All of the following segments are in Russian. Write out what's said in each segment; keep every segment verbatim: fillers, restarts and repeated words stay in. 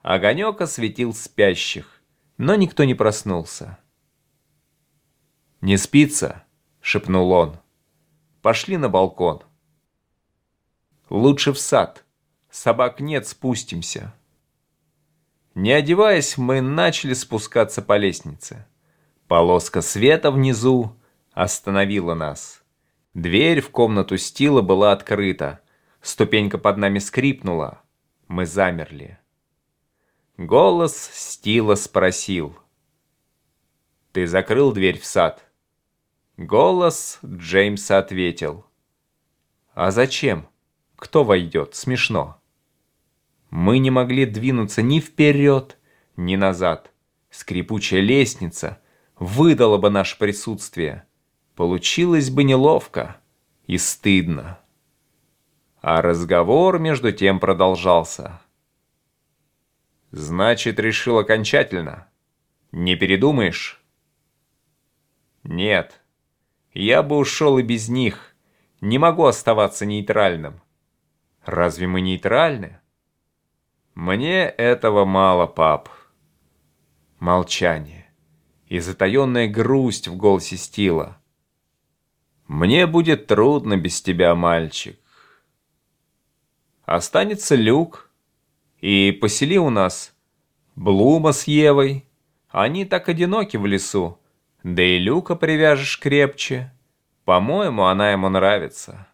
Огонек осветил спящих, но никто не проснулся. «Не спится?» — шепнул он. «Пошли на балкон». «Лучше в сад. Собак нет, спустимся». Не одеваясь, мы начали спускаться по лестнице. Полоска света внизу остановила нас. Дверь в комнату Стила была открыта. Ступенька под нами скрипнула. Мы замерли. Голос Стила спросил: «Ты закрыл дверь в сад?» Голос Джеймса ответил: «А зачем? Кто войдет? Смешно». Мы не могли двинуться ни вперед, ни назад. Скрипучая лестница выдала бы наше присутствие. Получилось бы неловко и стыдно. А разговор между тем продолжался. «Значит, решил окончательно? Не передумаешь?» «Нет, я бы ушел и без них. Не могу оставаться нейтральным». «Разве мы нейтральны?» «Мне этого мало, пап». Молчание и затаенная грусть в голосе Стила. «Мне будет трудно без тебя, мальчик. Останется Люк, и посели у нас Блума с Евой. Они так одиноки в лесу, да и Люка привяжешь крепче. По-моему, она ему нравится».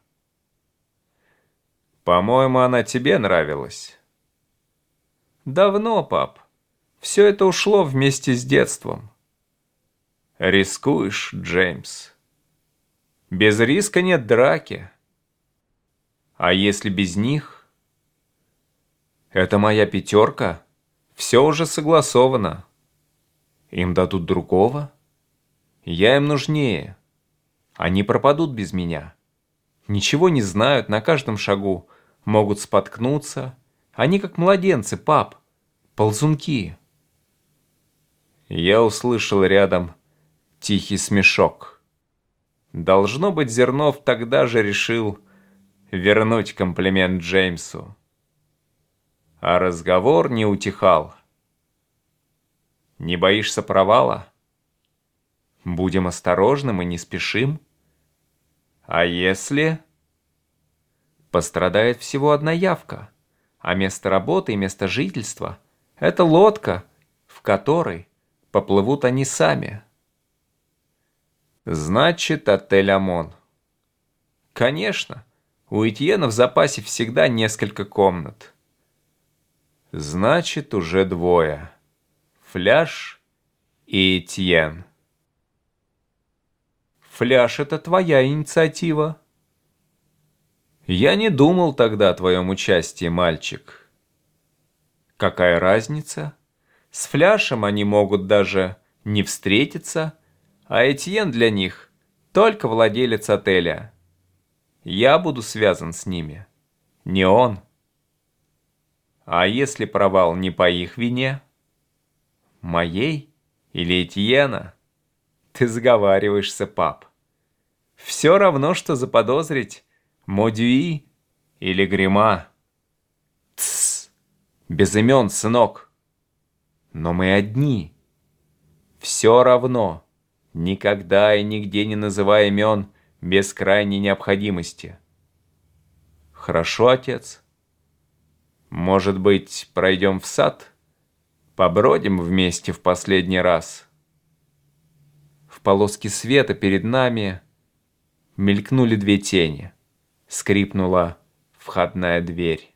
«По-моему, она тебе нравилась». «Давно, пап. Все это ушло вместе с детством». «Рискуешь, Джеймс. Без риска нет драки. А если без них?» «Это моя пятерка. Все уже согласовано. Им дадут другого. Я им нужнее. Они пропадут без меня. Ничего не знают, на каждом шагу могут споткнуться. Они как младенцы, пап, ползунки». Я услышал рядом тихий смешок. Должно быть, Зернов тогда же решил вернуть комплимент Джеймсу. А разговор не утихал. «Не боишься провала? Будем осторожны, мы не спешим. А если...» «Пострадает всего одна явка. А место работы и место жительства — это лодка, в которой поплывут они сами». «Значит, отель «Омон». Конечно, у Этьена в запасе всегда несколько комнат. Значит, уже двое. Фляж и Этьен. Фляж — это твоя инициатива. Я не думал тогда о твоем участии, мальчик. Какая разница? С Фляшем они могут даже не встретиться, а Этьен для них только владелец отеля. Я буду связан с ними, не он. А если провал не по их вине? Моей или Этьена? Ты заговариваешься, пап. Все равно, что заподозрить Модюи или Грима. Тссс, без имен, сынок. Но мы одни. Все равно, никогда и нигде не называй имен без крайней необходимости. Хорошо, отец? Может быть, пройдем в сад? Побродим вместе в последний раз? В полоске света перед нами мелькнули две тени. Скрипнула входная дверь.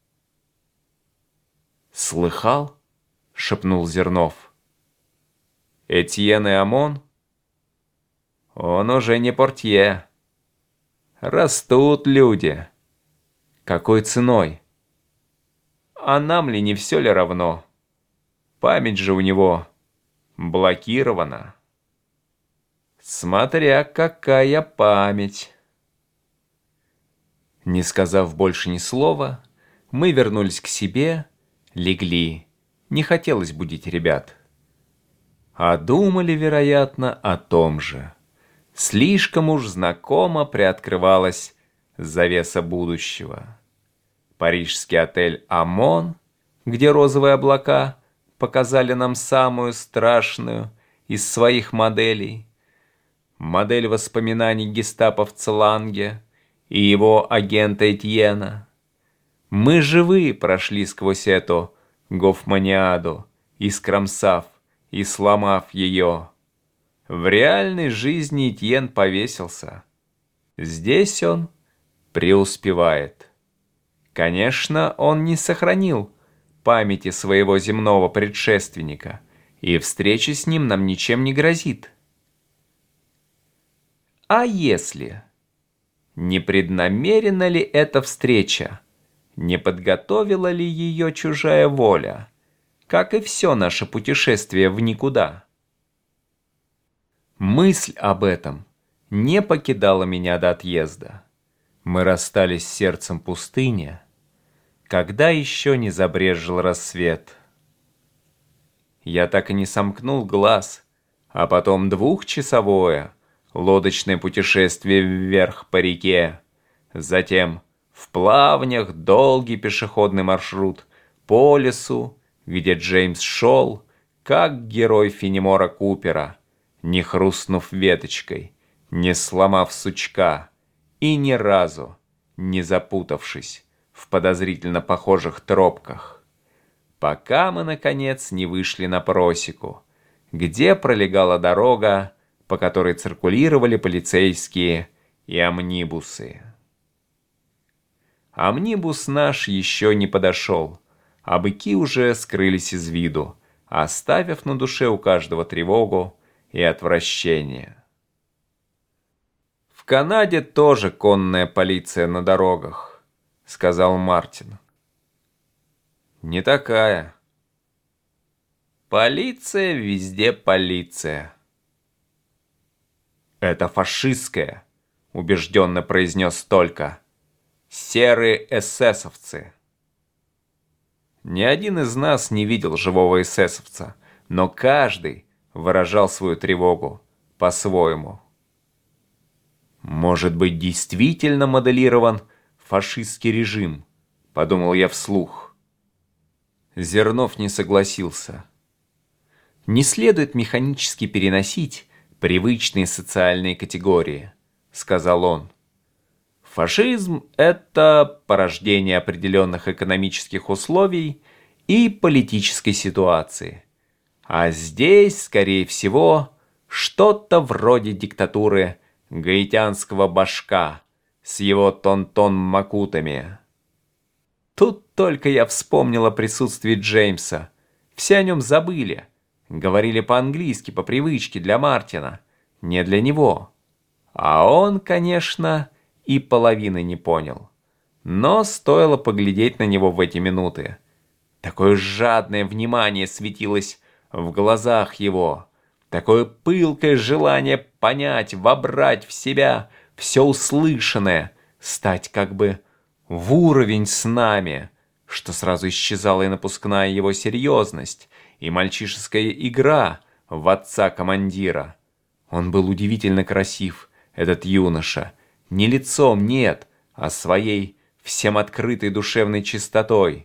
«Слыхал?» — шепнул Зернов. «Этьен и Омон? Он уже не портье. Растут люди. Какой ценой? А нам ли не все ли равно? Память же у него блокирована. Смотря какая память». Не сказав больше ни слова, мы вернулись к себе, легли. Не хотелось будить ребят. А думали, вероятно, о том же. Слишком уж знакомо приоткрывалась завеса будущего. Парижский отель «Омон» где розовые облака показали нам самую страшную из своих моделей. Модель воспоминаний гестаповца Ланге и его агента Этьена. Мы живые прошли сквозь эту гофманиаду, искромсав и сломав ее. В реальной жизни Этьен повесился. Здесь он преуспевает. Конечно, он не сохранил памяти своего земного предшественника, и встреча с ним нам ничем не грозит. А если? Не преднамерена ли эта встреча? Не подготовила ли ее чужая воля, как и все наше путешествие в никуда? Мысль об этом не покидала меня до отъезда. Мы расстались с сердцем пустыни, когда еще не забрезжил рассвет. Я так и не сомкнул глаз, а потом двухчасовое лодочное путешествие вверх по реке, затем в плавнях долгий пешеходный маршрут по лесу, где Джеймс шел, как герой Фенемора Купера, не хрустнув веточкой, не сломав сучка и ни разу не запутавшись в подозрительно похожих тропках, пока мы, наконец, не вышли на просеку, где пролегала дорога, по которой циркулировали полицейские и амнибусы. Амнибус наш еще не подошел, а быки уже скрылись из виду, оставив на душе у каждого тревогу и отвращение. «В Канаде тоже конная полиция на дорогах», — сказал Мартин. «Не такая. Полиция везде полиция». «Это фашистская», — убежденно произнес Толька. «Серые эсэсовцы». Ни один из нас не видел живого эсэсовца, но каждый выражал свою тревогу по-своему. «Может быть, действительно моделирован фашистский режим?» — подумал я вслух. Зернов не согласился. «Не следует механически переносить привычные социальные категории», — сказал он. «Фашизм — это порождение определенных экономических условий и политической ситуации. А здесь, скорее всего, что-то вроде диктатуры гаитянского башка с его тон-тон-макутами». Тут только я вспомнил о присутствии Джеймса. Все о нем забыли. Говорили по-английски, по привычке, для Мартина, не для него. А он, конечно, и половины не понял. Но стоило поглядеть на него в эти минуты. Такое жадное внимание светилось в глазах его. Такое пылкое желание понять, вобрать в себя все услышанное, стать как бы в уровень с нами, что сразу исчезала и напускная его серьезность, и мальчишеская игра в отца-командира. Он был удивительно красив, этот юноша, не лицом, нет, а своей всем открытой душевной чистотой.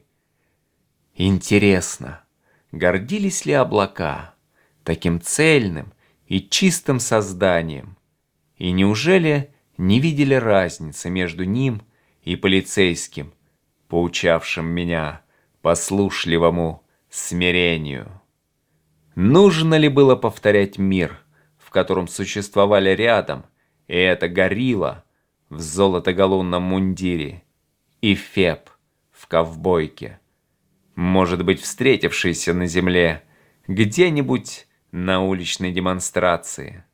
Интересно, гордились ли облака таким цельным и чистым созданием? И неужели не видели разницы между ним и полицейским, поучавшим меня послушливому смирению? Нужно ли было повторять мир, в котором существовали рядом и эта горилла в золотоголунном мундире и Феб в ковбойке, может быть, встретившиеся на земле где-нибудь на уличной демонстрации?